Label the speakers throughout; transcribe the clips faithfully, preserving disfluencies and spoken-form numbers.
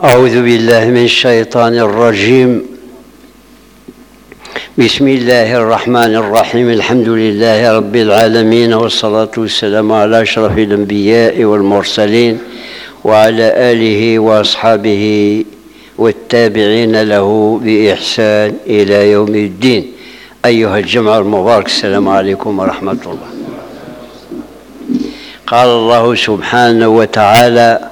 Speaker 1: أعوذ بالله من الشيطان الرجيم. بسم الله الرحمن الرحيم. الحمد لله رب العالمين، والصلاة والسلام على أشرف الأنبياء والمرسلين وعلى آله وأصحابه والتابعين له بإحسان إلى يوم الدين. أيها الجمع المبارك، السلام عليكم ورحمة الله. قال الله سبحانه وتعالى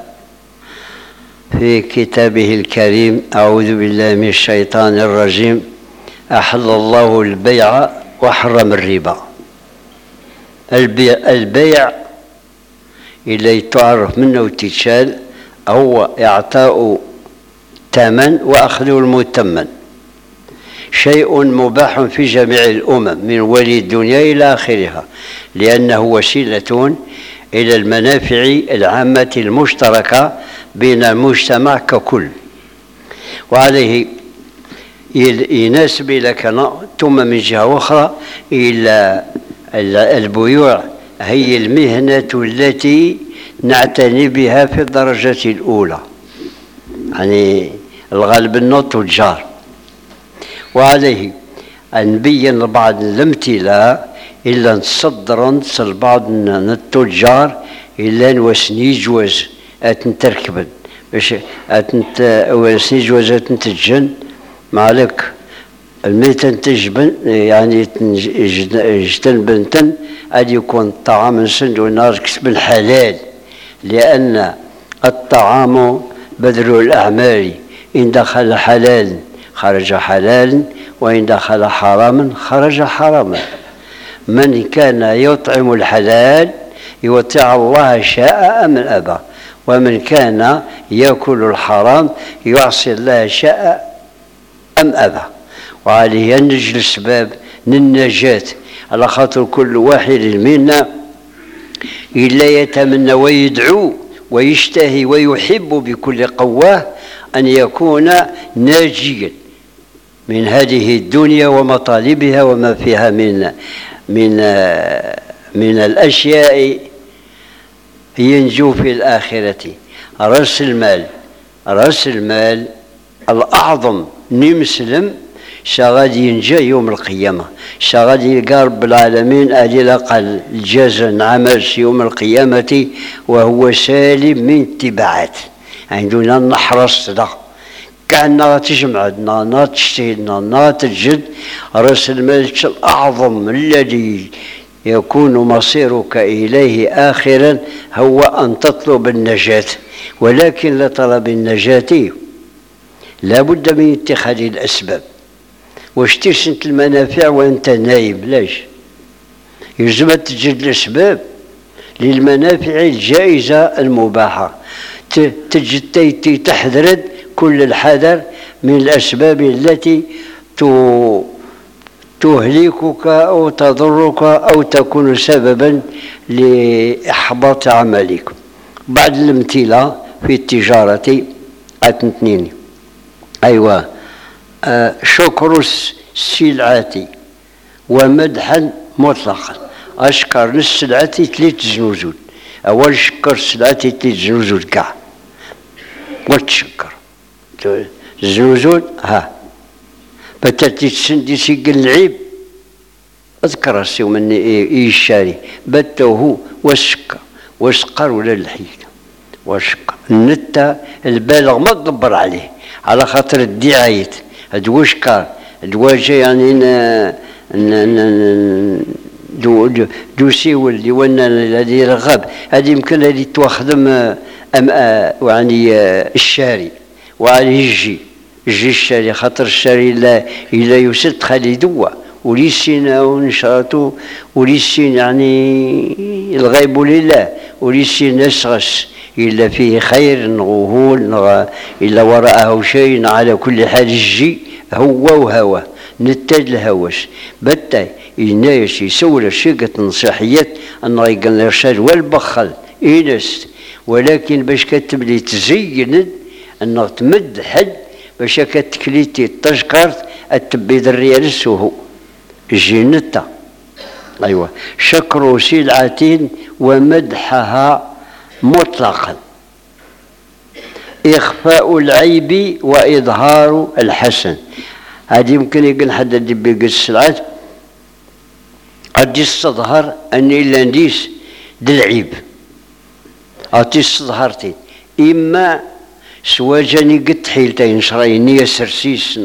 Speaker 1: في كتابه الكريم: أعوذ بالله من الشيطان الرجيم. أحل الله البيع وحرم الربا. البيع, البيع اللي تعرف منه وتتشال هو إعطاء ثمن وأخذ المثمن، شيء مباح في جميع الأمم من ولي الدنيا إلى آخرها، لأنه وسيلة إلى المنافع العامة المشتركة بين المجتمع ككل، وعليه يناسب لك ثم من جهة أخرى إلى البيوع هي المهنة التي نعتني بها في الدرجة الأولى، يعني الغالب النوت والجار. وعليه نبين بعض الأمثلة إلا نصدر نصل بعض التجار إلا نوسني جواز أتنتركبن باش أتنت وسني جواز أتنتجن مالك الميت تجبن، يعني يجتنبن تن أن يكون الطعام سند ونار كسب الحلال، لأن الطعام بذل الأعمال، إن دخل حلال خرج حلال، وإن دخل حراما خرج حراما. من كان يطعم الحلال يطيع الله شاء أم أبى، ومن كان يأكل الحرام يعصي الله شاء أم أبى. وعليه نجل السباب للنجاة، على خاطر كل واحد منا إلا يتمنى ويدعو ويشتهي ويحب بكل قواه أن يكون ناجيا من هذه الدنيا ومطالبها وما فيها من من من الأشياء ينجو في الآخرة. رأس المال رأس المال الأعظم نمسلم شغاد ينجى يوم القيامة، شغاد يلقى رب العالمين أدي لقى الجزاء نعمل يوم القيامة وهو سالم من اتباعات. عندنا نحرص ده كأننا تجمعنا تجتهدنا تجد رأس المال الأعظم الذي يكون مصيرك إليه آخرا هو أن تطلب النجاة. ولكن لطلب النجاة لا بد من اتخاذ الأسباب. واش ترسنت المنافع وأنت نايم؟ لاش يجب تجد الأسباب للمنافع الجائزة المباحة، تجد تحذر كل الحذر من الأسباب التي تهلكك أو تضرك أو تكون سببا لإحباط عملك. بعض الأمثلة في التجارة أتنتنين. أيوة، آه شكر السلعة ومدحا مطلقا. أشكر السلعة ثلاث زنوزود. أول شكر السلعة ثلاث زنوزود كاع وتشكر زنوزود ها بتاتي تسندي سيقل العيب اذكر السيو من يشاري بتوه والسكر والسقر ولا الحيل والسكر النتا البالغ ما تدبر عليه على خاطر الدعاية ادوشكر ادواجه يعني دو دو دو سيول اللي وانا الذي رغب هذه يمكن هذه تواخدم ام يعني الشاري وعليه الجي الجي الشاري خاطر الشاري لا الا يسد خلي دوا وليسين ونشراتو وليسين يعني الغيب لله وليسين نسغس الا فيه خير نغول نغ الا وراءه شيء. على كل حال الجي هو وهوى نتاج الهوس بتاي الناس يسول الشيقة نصيحيات أن يقال الإرشاد والبخل إينس، ولكن باش كتب لي تزين أنه تمد حد باش كتكليتي تشكرت التبيد الريال السوهو الجنة. أيوة، شكر سلعة ومدحها مطلقا. إخفاء العيب وإظهار الحسن. هذه يمكن يقول حد بيقول السلعات أدي تظهر أني إلا نديس دالعيب أتي استظهرتي إما سواجاني قد حيلتين شرايني يسرسيس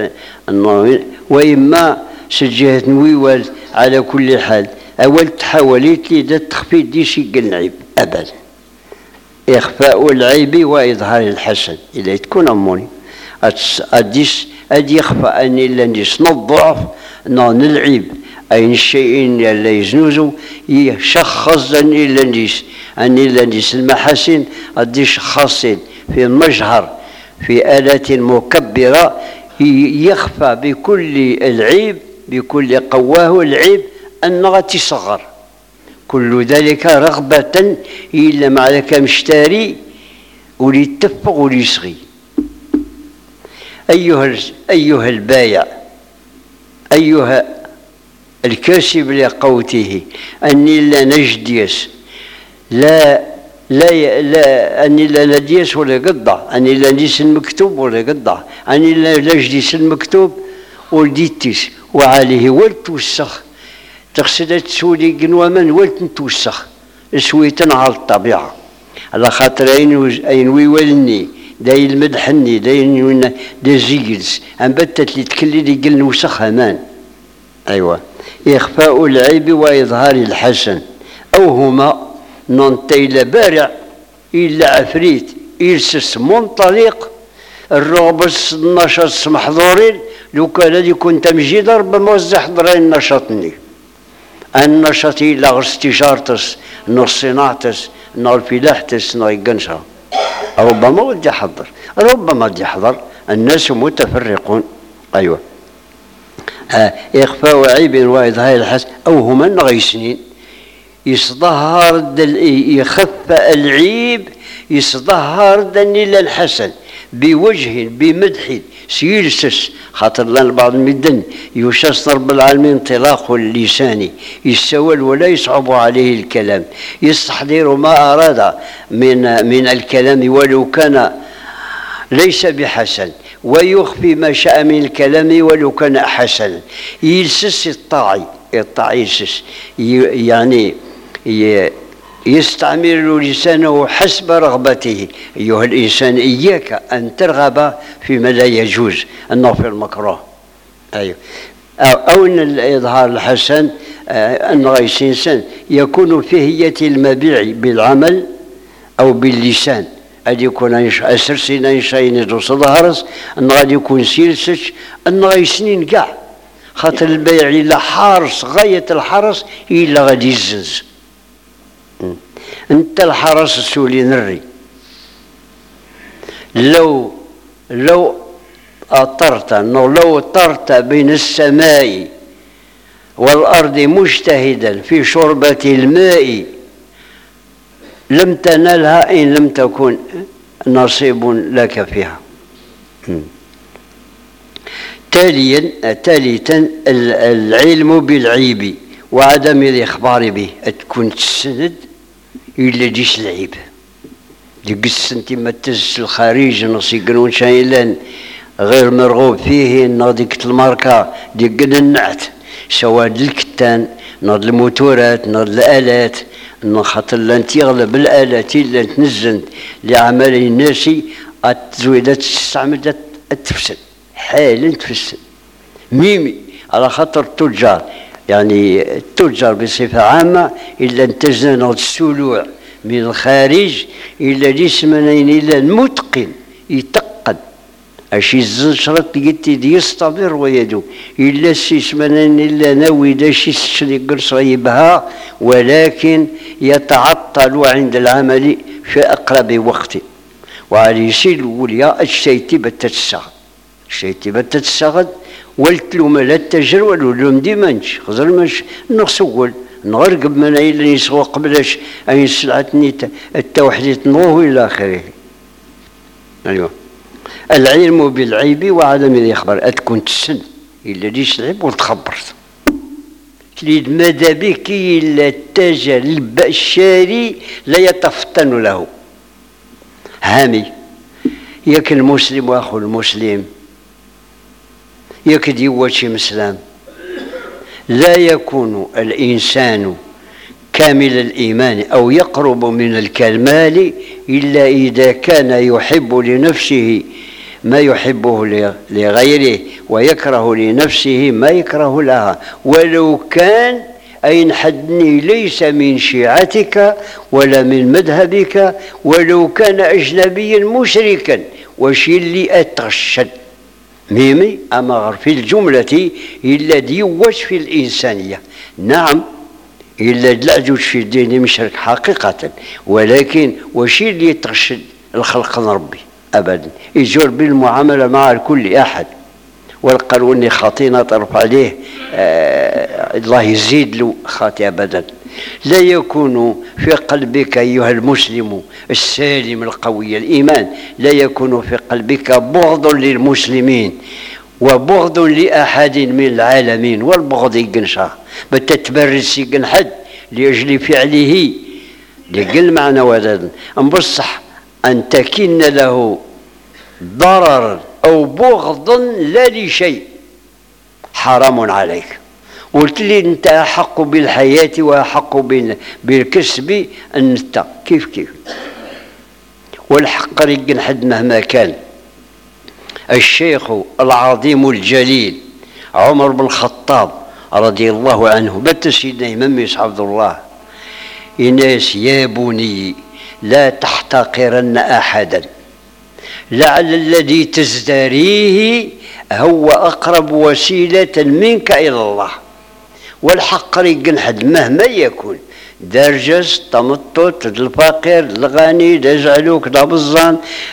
Speaker 1: وإما سجهة نويوال. على كل حال أول تحاوليت لي دا تخفي ديشي قل عيب أبدا. إخفاء العيب وإظهار الحسن إلا تكون أموني أديس أدي يخفى أني إلا نديس نضعف نون العيب أين الشيء اللي يزنوزو يشخص أني إلا نديس أني إلا نديس المحاسن أديش خاصين في مجهر في آلة مكبرة يخفى بكل العيب بكل قواه العيب أنها تصغر كل ذلك رغبة إلا مع ذلك مشتري وليتفق وليصغي. أيها أيها البايع أيها الكاسب لقوته أني لا نجديس لا لا لا أني لا نديس ولا قطع أني لا نديس المكتوب ولا قطع أني لا نجديس المكتوب ولديتيس وعليه ولتوسخ تقصد تسولي قنوة من ولت نتوسخ سويتا على الطبيعة على خاطر أين ويولني داي المدحني داي دا زيجلس أم بتت لي تكلي لي قل نوسخ همان. أيوة إخفاء العيب وإظهار الحسن أو هما ننتيل بارع إلا عفريت إلسس منطلق الرغبة النشاط محظورين لو كان هذه كنت مجيد ربما وزع حضرين نشاطني النشاط إلا غير استشارتس نو صناعتس نو الفلاحتس نو القنشة ربما ودي حضر ربما ودي حضر الناس متفرقون. أيوة آه إخفاء عيب وإظهار الحسن أو هما نغيسنين يصدهر يخفى العيب يصدهر دني الحسن بوجه بمدح سيلسس خاطر لان بعض المدن يشاس رب العالمين انطلاق اللسان يسول ولا يصعب عليه الكلام يستحضر ما أراد من من الكلام ولو كان ليس بحسن ويخفي ما شاء من الكلام ولو كان حسنا يلسس الطاعي الطاعي يلسس يعني يستعمل لسانه حسب رغبته. أيها الإنسان إياك أن ترغب فيما لا يجوز أنه في المكروه. أيوه أو أن الإظهار الحسن أن رئيس إنسان يكون في هيئة المبيع بالعمل أو باللسان غادي يكون أسرسين إنشاين يدو صدهرس أن غادي يكون سيلسش أن غادي سنين كاع خاطر البيع إلا حارس غاية الحرس إلا غادي يزنز انت الحرس السولي نري لو لو اطرت انه لو اطرت بين السماء والارض مجتهدا في شربة الماء لم تنالها ان لم تكن نصيب لك فيها. تاليا ثالثا العلم بالعيب وعدم الاخبار به تكون تسند إلا ديش العيب ديقس انت ما تزس الخارج نص يقولون شايلان غير مرغوب فيه ناضيك الماركة ديقن النعت سواء الكتان ناض الموتورات ناض الآلات خاطر لان تغلب الآلات اللي تنزل لعمل الناس التزويدات تستعمل تفسد حالا تفسد ميمي على خاطر التجار يعني التجار بصفة عامة إلا انتزنا السلوع من الخارج إلا جسمنين إلا المتقن يتقن أشي الزنشرة قلت يستمر ويدو إلا السيسمنين إلا نوي داشي الشري قرص غيبها ولكن يتعطل عند العمل في أقرب وقت وعلى يسير الولياء الشيتي بتتساغد الشيتي بتتساغد والتلوم لا التجر والولوم ديمانش خزر ماش نغسول نغرقب من أين يسوى قبلاش أين سلعتني التوحيد نوه إلى آخره. أيوة العلم بالعيب وعدم الإخبار أتكون تسن إلا ليش العيب وتخبرت تليد ماذا بك إلا التاجر الشاري لا يتفطن له هامي ياك المسلم واخو المسلم ياك ديواتي مسلم. لا يكون الإنسان كامل الإيمان أو يقرب من الكمال إلا إذا كان يحب لنفسه ما يحبه لغيره ويكره لنفسه ما يكره لها، ولو كان أين حدني ليس من شيعتك ولا من مذهبك، ولو كان أجنبيا مشركا وشي اللي أتغشد ميمي أما في الجملة إلا ديوش في الإنسانية. نعم إلا دلعجوش في الدين مشرك حقيقة، ولكن وشي اللي يتغشد الخلق ربي أبدا، يجور بالمعاملة مع كل أحد. والقالوا اني خاطينا طرف عليه آه الله يزيد له خاطئ ابدا. لا يكون في قلبك ايها المسلم السالم القوي الايمان، لا يكون في قلبك بغض للمسلمين وبغض لاحد من العالمين، والبغض يقنشا بتتبرس يقن حد لاجل فعله لقل معنى وداد بصح ان تكن له ضررا أو بغضا لا لشيء حرام عليك. قلت لي أنت أحق بالحياة وأحق بالكسب أنت كيف كيف، والحق رجل حد مهما كان. الشيخ العظيم الجليل عمر بن الخطاب رضي الله عنه بت سيدنا إمام عبد الله إناس يا بني لا تحتقرن أحدا لعل الذي تزدريه هو أقرب وسيلة منك إلى الله. والحق ريقن حد مهما يكون درجس تمطط الفقير الغني دجعلوك دابزان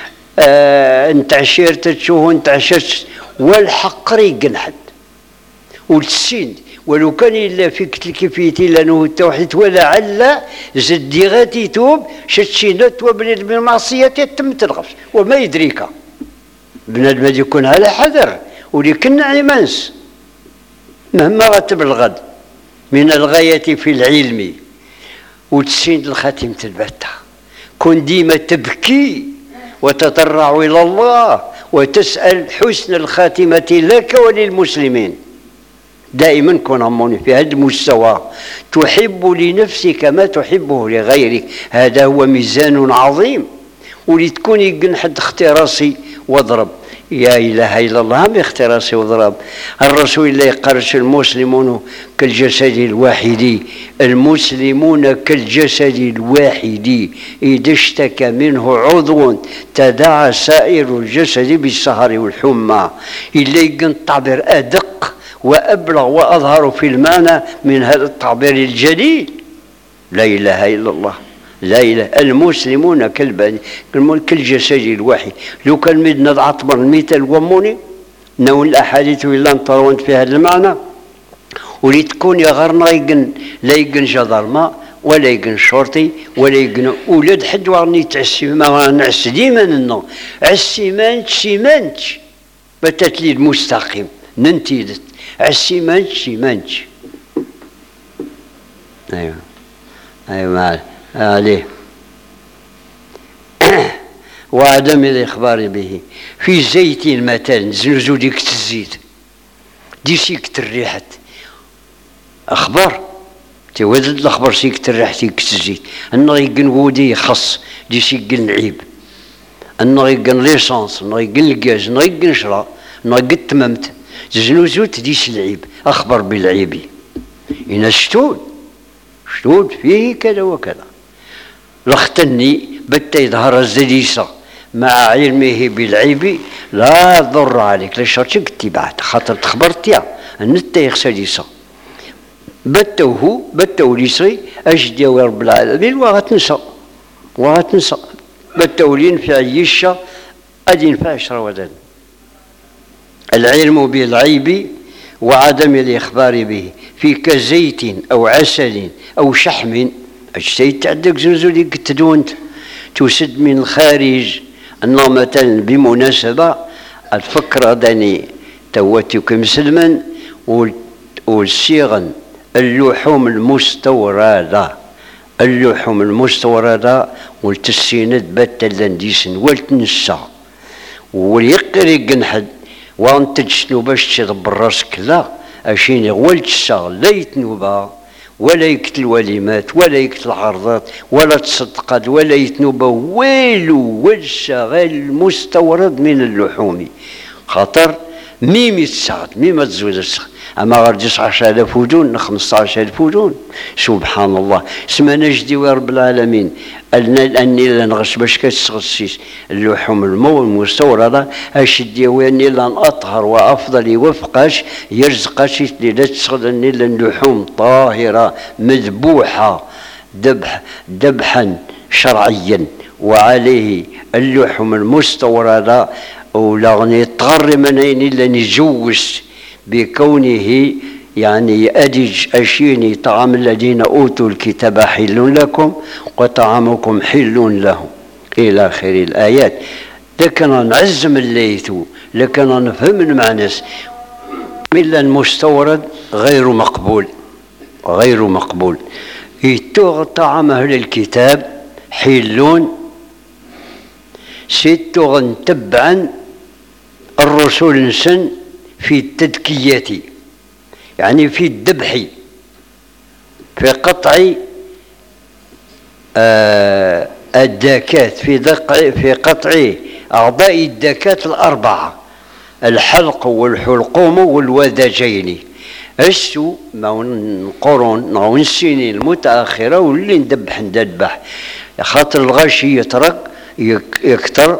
Speaker 1: آه انت عشيرت تشوه انت عشرت، والحق ريقن حد والسين ولو كان إلا فيك الكفيتي لأنه التوحيد ولعل زدي غادي توب شتشينات وبنت بالمعصية تم تلغف وما يدريك بنادم يكون على حذر ولكن عمانس مهما رتب الغد من الغاية في العلم وتسين الخاتمة البتة. كن ديما تبكي وتضرع إلى الله وتسأل حسن الخاتمة لك وللمسلمين. دائما كن أموني في هذا المستوى تحب لنفسك ما تحبه لغيرك، هذا هو ميزان عظيم. ولتكون يقن حد اختراسي واضرب يا إله إلا الله ما اختراسي واضرب. الرسول الله قرش المسلمون كالجسد الواحد، المسلمون كالجسد الواحد إذا اشتكى منه عضو تداعى سائر الجسد بالسهر والحمى. إلا يقن التعبير أدق وأبلغ وأظهر في المعنى من هذا التعبير الجليل. لا إله إلا الله، لا إله. المسلمون كالبني كالجسد الواحد. لو كان مدنا عطبر المثال وموني نو الأحاديث إلا نطرونت في هذا المعنى ولتكون يغرنا يقن لا يقن جدرما ولا يقن شرطي ولا يقن أولاد حد وغني تعسي ما نعس ديما نو عسيمانت سيمانت بتتلي المستقيم ننتيدت عسيمانت سيمانت. أيوه أيوه معي عليه وعدم الإخبار به في زيت مثلا زنزو ديك الزيت دي سيكت الريحة أخبار توازد الأخبار سيكت الريحة ديك الزيت أنه يقن ودي خص دي سيقن عيب أنه يقن ليسانس أنه يقن الجاز أنه يقن شراء أنه يقن تممت زنوزوت ديس العيب أخبر بالعيب. إن شتود شتود فيه كذا وكذا لختني بتا يظهر الزليسة مع علمه بالعيب لا ضر عليك لا شرط اتباعت خاطر تخبرتيا النتا يخسليسة بتوه بتو ليسري أجد يا رب العالمين وغتنسى وغتنسى بتولين في عيشة أدين فاشرة ودن. العلم بالعيب وعدم الإخبار به في كزيت أو عسل أو شحم الزيت عندك زنزولي تدونت تسد من الخارج. أنه مثلا بمناسبة الفكرة داني تواتيك مسلما والصيغن اللحوم المستوردة اللحوم المستوردة والتسينات باتا لانديسن والتنسى وليقري قنحد وانت تشنو باش تضبر راسك لا اشيني غول تشا لا يتنوبا ولا يقتل وليمات ولا يقتل عرضات ولا تصدقات ولا يتنوبا ويلو والشغال المستورد من اللحوم خاطر ميم يتساعد ميم تزوج السخ اما غير تسعة آلاف وجون خمسطاش ألف وجون سبحان الله اسمنا نجدي يا رب العالمين اني لا نغش باش كتغسيس اللحوم المو المستورده اشدي واني لا اطهر وافضل يوفقاش يرزقاش اللي لا تسخد اني اللحوم طاهره مذبوحه ذبح ذبحا شرعيا وعليه اللحوم المستورده ولا غني يتغرم من الا نجوز بكونه يعني أدج أشيني طعام الذين أوتوا الكتاب حل لكم وطعامكم حل لهم إلى آخر الآيات. لكن نعزم الليثو لكن نفهم المعنى إلا المستورد غير مقبول غير مقبول. يتوغ طعام أهل الكتاب حلون ستوغ تبعا الرسول نسن في التدكيات يعني في الذبح في قطع آه الداكات في دق في قطع أعضاء الداكات الأربعة الحلق والحلقوم والوداجين السو ما القرون أو السنين المتأخرة واللي ندبح ندبح خاطر الغاشي يترك يكتر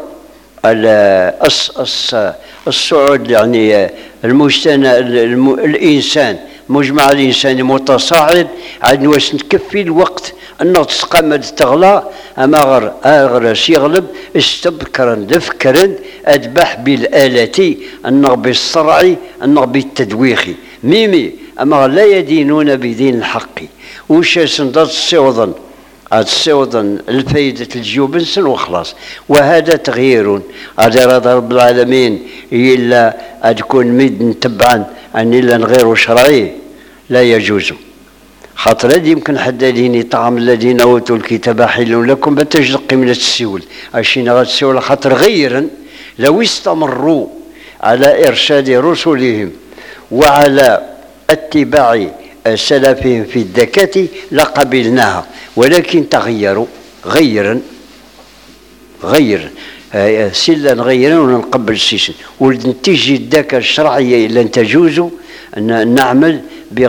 Speaker 1: الصعود يعني المجتمع الانسان مجمع الانساني متصاعد عاد واش نكفي الوقت انه تسقمد تغلى اما غير غير يغلب استبكرا ذفكرا اذبح بالآلة انه بالصرع انه بالتدويخ ميمي اما لا يدينون بدين الحق وش سندات السوضن هذا السوضن الفايدة الجيوب نسن وخلاص. وهذا تغيير هذا رب العالمين إلا تكون ميد تبعا أن إلا غير شرعي لا يجوز خاطر هذه يمكن حداديني طعام الذين أوتوا الكتاب حل لكم بتجدق من السيول أشينا غير السيول خاطر غيرا لو استمروا على إرشاد رسلهم وعلى اتباع سلفهم في الدكاة لقبلناها ولكن تغيروا غيرا غير سلا غيرا ونقبل سيسن ولنتيجي الدكاة الشرعية إلا أن تجوز أن نعمل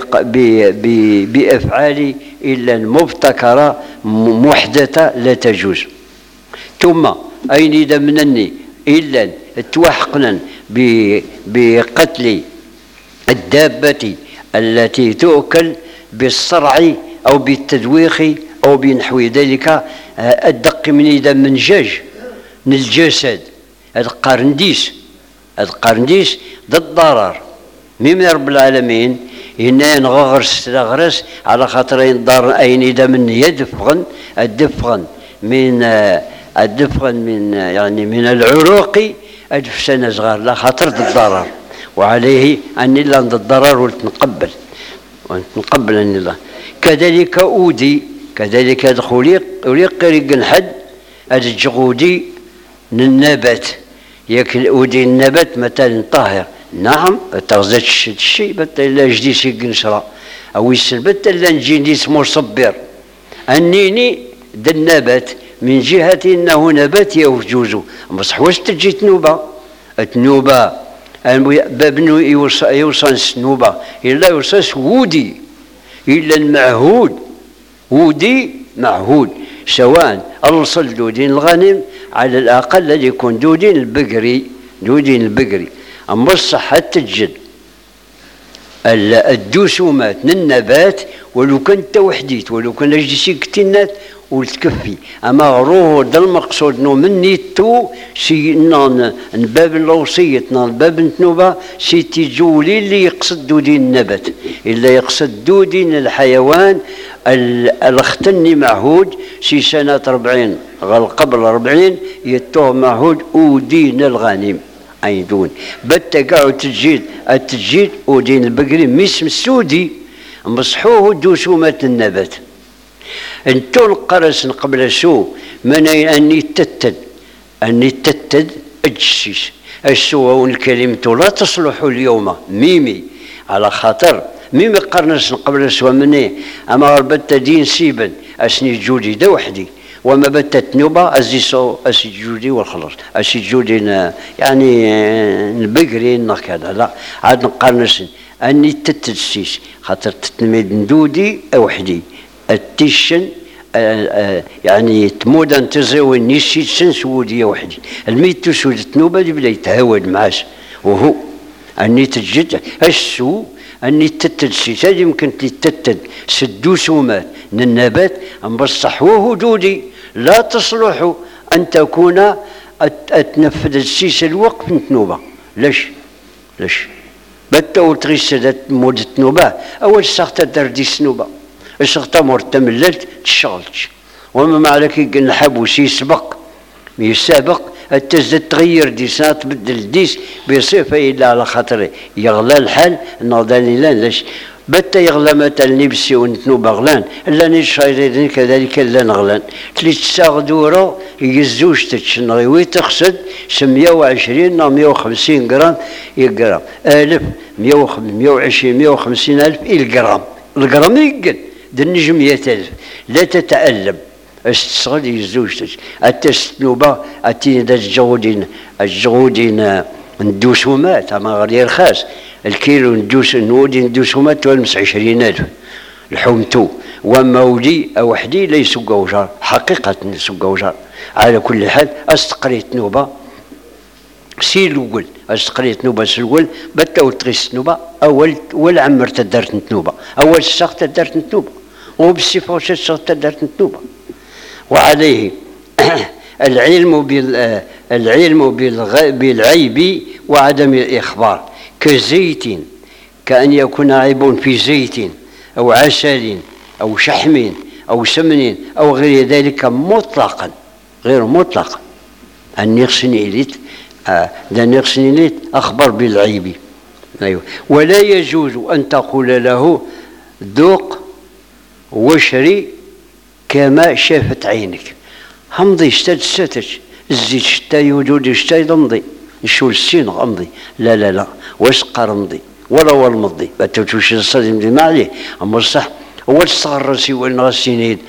Speaker 1: بأفعال إلا المبتكرة محدثة لا تجوز. ثم أين إذا منني إلا توحقنا بقتل الدابة التي تؤكل بالصرع أو بالتدويخ أو بنحو ذلك الدق من إذا منجاج من الجسد هذا قرنديس هذا قرنديس ضد الضرر مما رب العالمين هنا نغرس غرس على خاطرين دار أين إذا من يدفغن الدفغن من الدفغن من يعني من العروق ألف سنة صغار لا خاطر ضد الضرر وعليه أن الله ضد الضرر ولتنقبل ونتنقبل أن الله. كذلك أودي كذلك دخولي وليقري حد الجغودي النبات ياكل أودي النبات مثلا طاهر نعم تغزت الشيء بطل جدي شي قنشرة أو يسلبت إلا نجي اسمه صبر أنيني ذا النبات من جهة أنه نبات يوجوز بصح واش تجي تنوبة تنوبة بابنو يوصل سنوبة إلا يوصل ودي إلا المعهود ودي معهود سواء أرسل دودين الغنم على الأقل الذي يكون دودين البقري دودين البقري أما الصحة تجد الدسومات من النبات ولو كنت وحديت ولو كان جديسي كتينات وتكفي اما روح ده المقصود نو من نيتو سي نباب الوصية نباب نتنوبة سي تجولي اللي يقصد دودين النبات الا يقصد دودين الحيوان الختني معهود سي سنة أربعين غير قبل أربعين يتوه معهود ودين الغنم أيدون بتقعوا تجيد التجيد ودين البقري مش مسودي مصحوه دوسومة النبات انتو القرص قبل سو من أني تتد أني تتد أجسيس السوء الكلمة لا تصلح اليوم ميمي على خاطر ميمي قرنس قبل سوا مني أما ربت دين سيبا أسني جودي دا وحدي وما بتت نوبة أزيسو أسي جودي والخلاص أسي جودي يعني نبقري نكذا لا عاد نقارنس أني تتسيس خاطر تتنميد ندودي وحدي التيشن يعني تمود أن تزوي نيسي سنس ودي وحدي الميت تسود تنوبة بلا يتهود معاش وهو أني تجد السوء أني تتدسيس هذه يمكن تتد سدوس ومات من النبات بصح وجودي لا تصلح أن تكون أتنفذ السيس الوقت من تنوبة ليش ليش بتو تغيسدت مود تنوبة أول ساعة دردي سنوبة الساعة مرتم الليل تشغلش وما معلك نحبو سي سبق يسابق التزد تغير ديسات تبدل ديس بصفة إلا على خاطر يغلى الحال نضالي لا ليش بتا يغلى مثلا نبسي ونتنوب غلان الا نشايرين كذلك لا نغلان تلي تساغ دورة يزوج تتشنغي ويتخسد مية وعشرين نا مية وخمسين غرام يغرام ألف مية وعشرين مية وخمسين ألف الغرام الغرام يقل دنجم مية ألف لا تتألم استغل يزوج التسنوبة أتيني دا الجغودين الجغودين ندوسومات أما غير خاص الكيلو ندوس نودي ندوسومات تولمس عشرين ألف الحومتو ومولي وحدي ليس قوجار حقيقة سوق قوجار على كل حال أستقريت نوبة سي الأول أستقريت نوبة سي الأول بتاو تغيس نوبة أول ولا عمرت دارت نوبة أول ساقت دارت نوبة وبالصفة وش ساقت دارت نوبة وعليه العلم بال العلم بالعيب وعدم الإخبار كزيت كأن يكون عيب في زيت أو عسل أو شحم أو سمن أو غير ذلك مطلقا غير مطلقا أن يغسني إليت لا يغسني إليت أخبر بالعيب أيوه ولا يجوز أن تقول له ذوق وشري كما شافت عينك همضي اشتد ستش الزيت شتا يوجد شتا يمضي نشول السين غمضي لا لا لا واسقر مضي ولا هو المضي بتوش الصدي مضي ما عليه اما الصح هو الصغر راسي وين غسينيد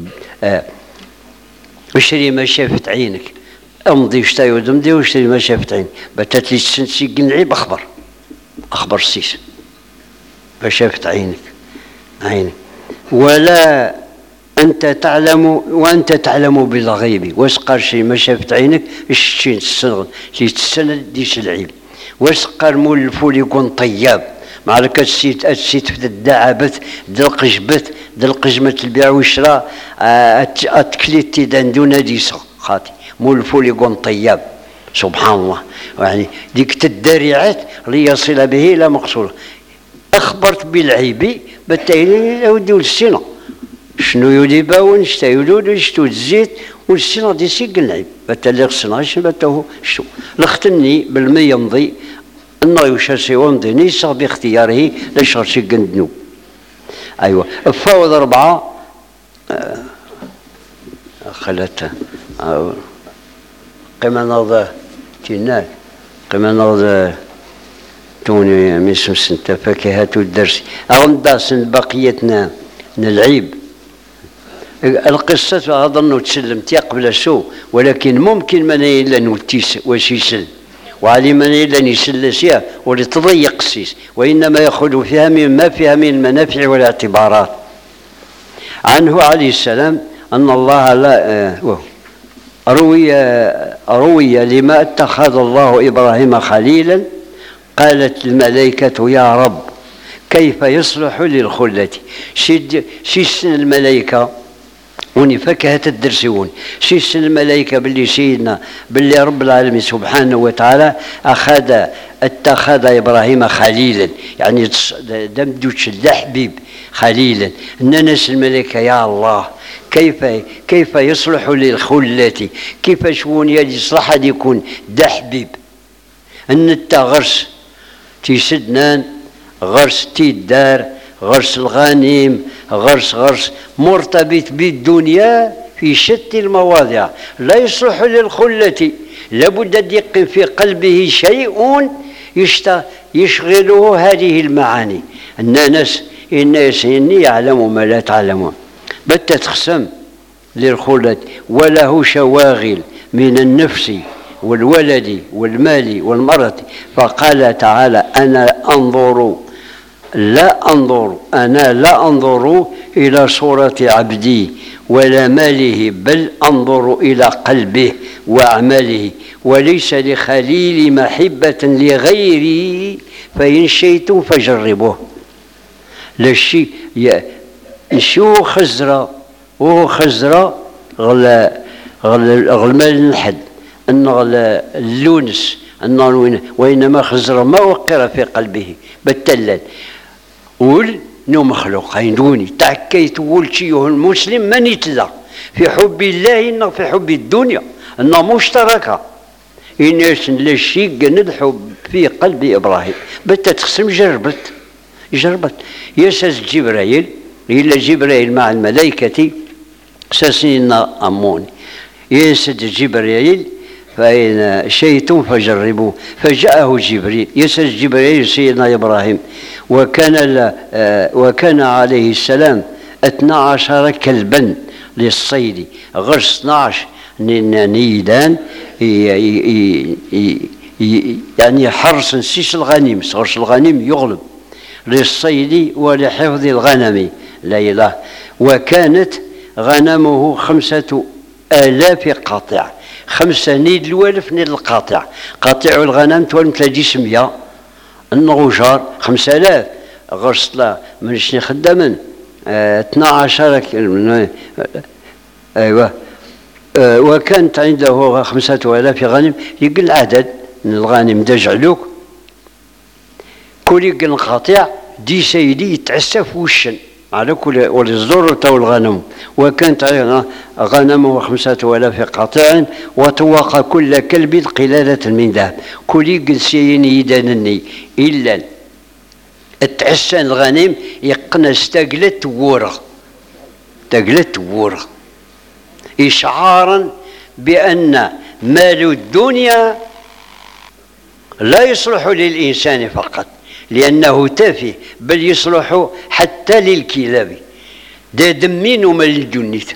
Speaker 1: وشري ما شافت عينك امضي شتا يود مضي وشري ما شافت عينك بتات لي السنسي قنعيب اخبر اخبر السيس ما شافت عينك عينك ولا أنت تعلم وأنت تعلم بالغيب واسقر شيء ما شافت عينك الشين السنغ اللي تسند ديش العيب واسقر مول الفول يكون طياب مع لك السيت السيت في الدعابت دلق جبت دلق جمة البيع والشراء أتكليتي دندونا ديسا خاطي مول الفول يكون طياب سبحان الله يعني ديك الدارعات ليصل به إلى مقصوره أخبرت بالعيب بالتالي ودي السنة شنو يودي باون شتا يولود شتو الزيت والسنة دي سيق العيب بتالي غسنا شبته شتو لختني بالمي يمضي انه يشاسي ومضي نيسا باختياره لشرشي قندنو ايوه فاوض اربعة آه خلتها آه قيمة نوضة تينال قيمة نوضة توني ميسم سنتا فاكهة الدرس أغنداسن بقيتنا من العيب القصة أظن تسلمت قبل سوء ولكن ممكن من إلا نوتيس وسيسل وعلي من إلا نسلسيا ولتضيق السيس وإنما يأخذ فيها مما فيها من المنافع والاعتبارات عنه عليه السلام أن الله لا روي روي لما اتخذ الله إبراهيم خليلا قالت الملائكة يا رب كيف يصلح للخلة شد شيسن الملائكة وني فكهة الدرسيون شيسن الملائكة باللي سيدنا باللي رب العالمين سبحانه وتعالى أخذ اتخذ إبراهيم خليلا يعني دمدوش الحبيب خليلا ننس الملائكة يا الله كيف كيف يصلح للخلة كيف شون يصلح أن يكون ده حبيب أن التغرس تيسدنان غرس تيدار غرس الغنيم غرس غرس مرتبط بالدنيا في شتى المواضع لا يصلح للخلة لابد أن يقم في قلبه شيء يشغله هذه المعاني. الناس الناس إني يعلم ما لا تعلمون، بتت خصم للخلد وله شواغل من النفس والولد والمال والمرض. فقال تعالى أنا أنظر لا أنظر أنا لا أنظر إلى صورة عبدي ولا ماله، بل أنظر إلى قلبه وأعماله، وليس لخليل محبة لغيري، فإن شئتم فجربوه. للشي نشو خزرة وهو خزرة غلا غلا النحد أن غلا اللونس أن وإنما خزرة ما وقر في قلبه بالتلال. ول نو مخلوقين دوني تعكيت ولشيه المسلم من يتلا في حب الله إن في حب الدنيا أن مشتركة الناس للشيء الحب في قلب إبراهيم بتتقسم. جربت جربت يساس جبرائيل إلا جبرائيل مع الملائكة ساسينا أموني يسد جبرائيل فإن شئتم فجربوه. فجاءه جبريل يسأل جبريل سيدنا إبراهيم وكان وكان عليه السلام اثنى عشر كلبا للصيد غير اثنى عشر نيدان يعني حرص سيس الغنيم غرس الغنيم يغلب للصيد ولحفظ الغنم ليلة. وكانت غنمه خمسة آلاف قاطع، خمسة نيد الوالف نيد القاطع. قاطع الغنم تولم تلاقي سمية النغوجار خمسة آلاف غرسلا من شني خدامن اثنى عشر آه ايوه آه وكانت عنده خمسة آلاف غنم. يقل العدد من الغنم دا جعلوك كل يقل القاطع دي سيدي يتعسف وشن على كل والزور تو الغنم. وكانت غنمه خمسة آلاف قاطع وتوقى كل كلب قلادة من ذهب. كل يقل سيني يدانني إلا التعسان الغنم يقنا استقلت ورا تقلت ورا إشعارا بأن مال الدنيا لا يصلح للإنسان فقط لأنه تافه، بل يصلح حتى للكلاب دا دمين ومال الجنيت.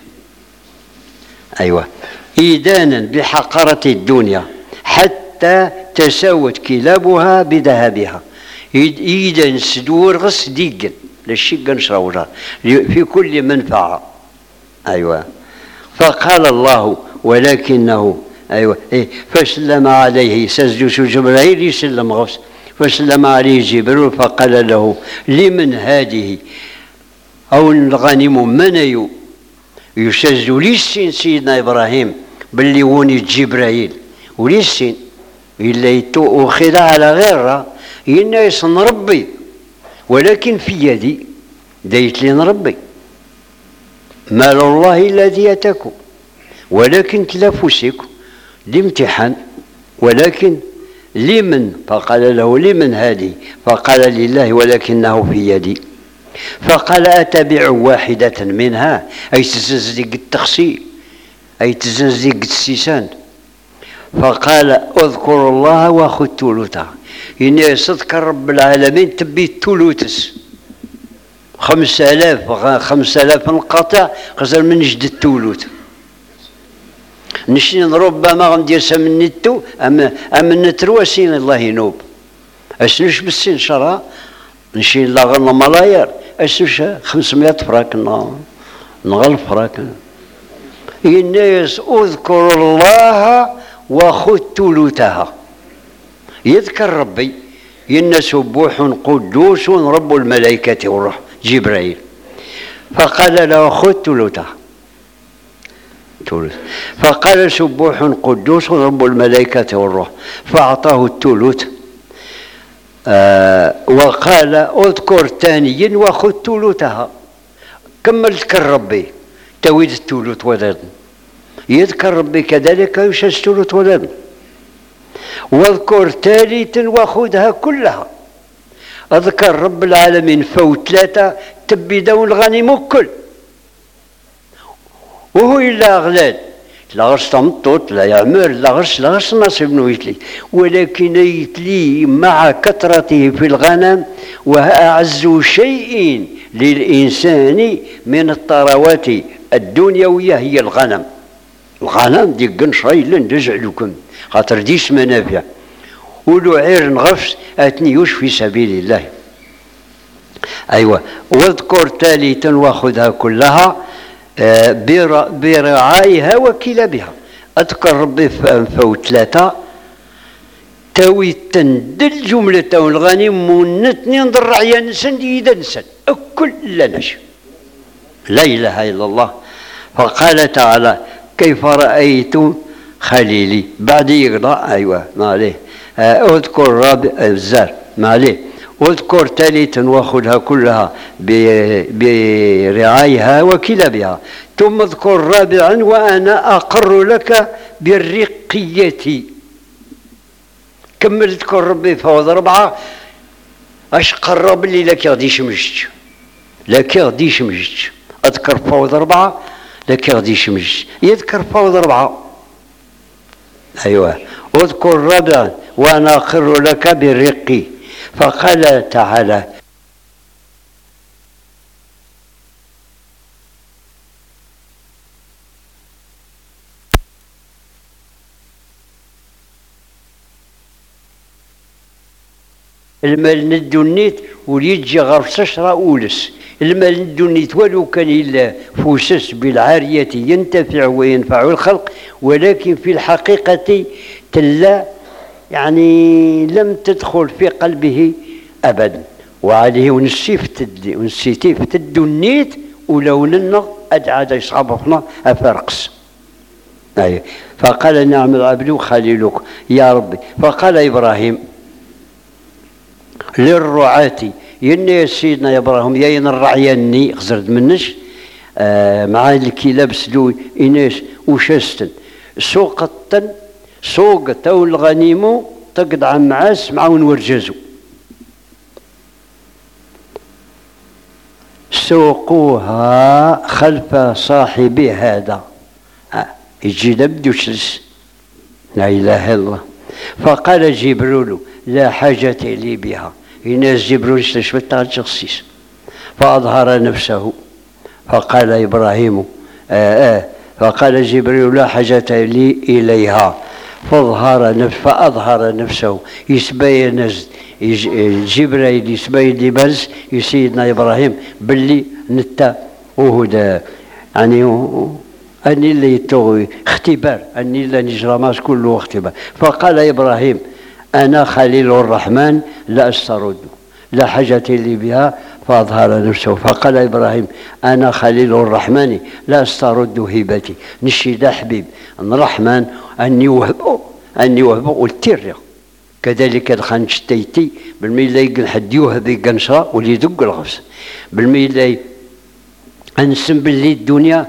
Speaker 1: أيوة إيدانا بحقرة الدنيا حتى تساوت كلابها بذهبها. إيدان سدور غس ديقن للشيقن شراوجا في كل منفعة. أيوة فقال الله ولكنه أيوة إيه فسلم عليه سجد جبرائيل يسلم غفص فسلم عليه جبريل فقال له لمن هذه أو الغنم من يسجد للسين سيدنا إبراهيم باللي وني جبرائيل وللسين إلا يتو أخذ على غيره إنه يصن ربي ولكن في يدي ديت لي ربي مال الله الذي يتكو ولكن تلافسكم لامتحان ولكن لمن فقال له لمن هذه فقال لله ولكنه في يدي. فقال أتبع واحدة منها أي تزنزق التخسي أي تزنزق السيسان. فقال اذكر الله وخذ تولوتها إني صدق رب العالمين تبي تولوتس خمسة آلاف خمسة آلاف انقطع قصر من جد التولوت نشين ربما غندير سمن نتو أما أما نترو سين الله ينوب أسنش بالسين شرا نشين لا غنى ملاير أسنش خمسمائة فراك نغل فراك. الناس اذكر الله وخذ تولوتها يذكر ربي إن سبوح قدوس رب الملائكة والروح جبرائيل. فقال له خذ تولوتها فقال سبوح قدوس رب الملائكة والروح فأعطاه التولوت. آه وقال اذكر ثانيا وخذ تولوتها كمل ذكر ربي تويد التولوت ولد يذكر ربي كذلك يشاس التولوت ولد. واذكر ثالثا وخذها كلها اذكر رب العالمين فوت ثلاثة تبي دون الغنم كل وهو إلا أغلال لا غرس تمطوط لا يعمر لا غرس لا غرس نصيب نويتلي، ولكن يتلي مع كثرته في الغنم، وأعز شيء للإنسان من الثروات الدنيوية هي الغنم. الغنم دي قنشري لن نجعلكم خاطر ديش منافع، ولو عير نغفس أتنيوش في سبيل الله. أيوة. واذكر ثالثا وخذها كلها برعايها وكلابها. أذكر ربي فوت ثلاثة تاوي تندل جملة الغنم ونتني نضر عيان نسن إذا نسن أكل لنش لا إله إلا الله. فقال تعالى كيف رأيت خليلي بعد يقضى. أيوة ما عليه. اذكر رابع الزار ما عليه. واذكر ثالثا وخذها كلها برعايها وكلابها. ثم اذكر رابعا وأنا أقر لك بالرقية. كمل اذكر ربي فوض ربعة اش قرب لي لك غادي شمشت لك غادي شمشت. اذكر فوض ربعة لك غادي شمشت. يذكر فوض ربعة. أيوة. واذكر رابعا وأنا أقر لك بالرقي. فقال تعالى المال ندو النيت وليجي غرس عشرة أولس. المال ندو النيت ولو كان إلا فوسس بالعارية ينتفع وينفع الخلق، ولكن في الحقيقة تلا يعني لم تدخل في قلبه أبدا. وعليه ونسيف تدي ونسيتيف تدو النيت ولو لنا أدعى يصعبنا أفرقس. أي. فقال نعم العبد خليلك يا ربي. فقال إبراهيم للرعاة يني سيدنا إبراهيم يين الرعياني خزرد منش آه مع الكلاب سلوي إناس وشاستن سوقتن سوق تو الغنيمو تقطع معاس معاون ورجزو سوقوها خلف صاحبي هذا. آه. يجي نبدو شلس لا إله إلا الله. فقال جبريل لا حاجة لي بها. الناس جبريل استشفت على الشخصيس فأظهر نفسه. فقال إبراهيم آه آه فقال جبريل لا حاجة لي إليها. فأظهر نفسه فأظهر نفسه يسبين جبريل يسبين لبرز يسيدنا إبراهيم باللي نتا وهذا يعني أني اللي يتوغي اختبار أني اللي نجرى ماس كله اختبار. فقال إبراهيم أنا خليل الرحمن لا أسترد لا حاجة لي بها. فأظهر نفسه. فقال إبراهيم أنا خليل الرحمن لا أسترد هبتي. نشيد حبيب الرحمن أني وهبه أني وهبه والتريق كذلك الخنش تيتي بالميلا يقن حد يوهب يقنشرة واللي يدق الغفص بالميلا أنسم باللي الدنيا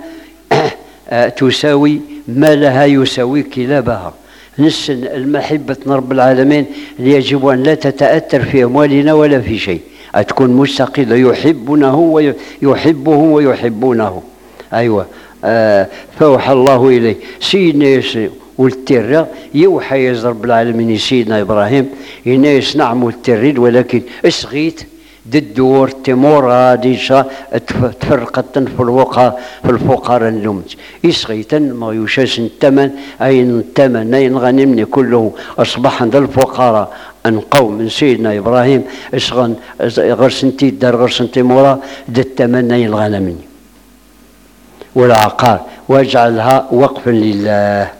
Speaker 1: تساوي ما لها يساوي كلابها. نسن المحبة رب العالمين يجب أن لا تتأثر في أموالنا ولا في شيء. أتكون مستقلة يحبونه ويحبه ويحبونه. أيوة. آه فوحى الله إليه سيدنا والتر يوحى يا رب العالمين سيدنا إبراهيم يناس نعم والتريد ولكن اسغيت الدور تيمورا ديشا تفرقت في الوقا في الفقراء اللمت يسغيتا ما يشاس الثمن أين الثمن أين غنمني كله أصبح عند الفقراء أن قوم من سيدنا إبراهيم اسغن غرسنتي دار غرسنتي مورا دا الثمن أين الغنمني والعقار واجعلها وقفا لله.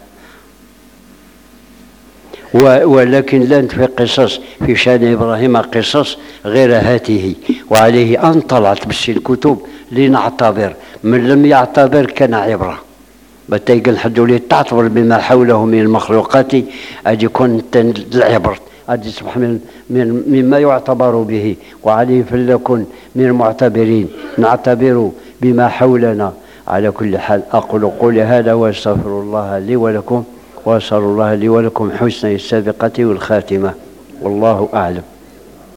Speaker 1: ولكن لن في قصص في شأن إبراهيم قصص غير هاته. وعليه أن طلعت بس الكتب لنعتبر من لم يعتبر كان عبرة بتيقن حدو لي تعتبر بما حوله من المخلوقات أدي كنت العبر أدي صبح من, من مما يعتبر به. وعليه فلنكن من المعتبرين نعتبر بما حولنا. على كل حال أقول قولي هذا واستغفر الله لي ولكم وأسأل الله لي ولكم حسن السابقة والخاتمة والله أعلم.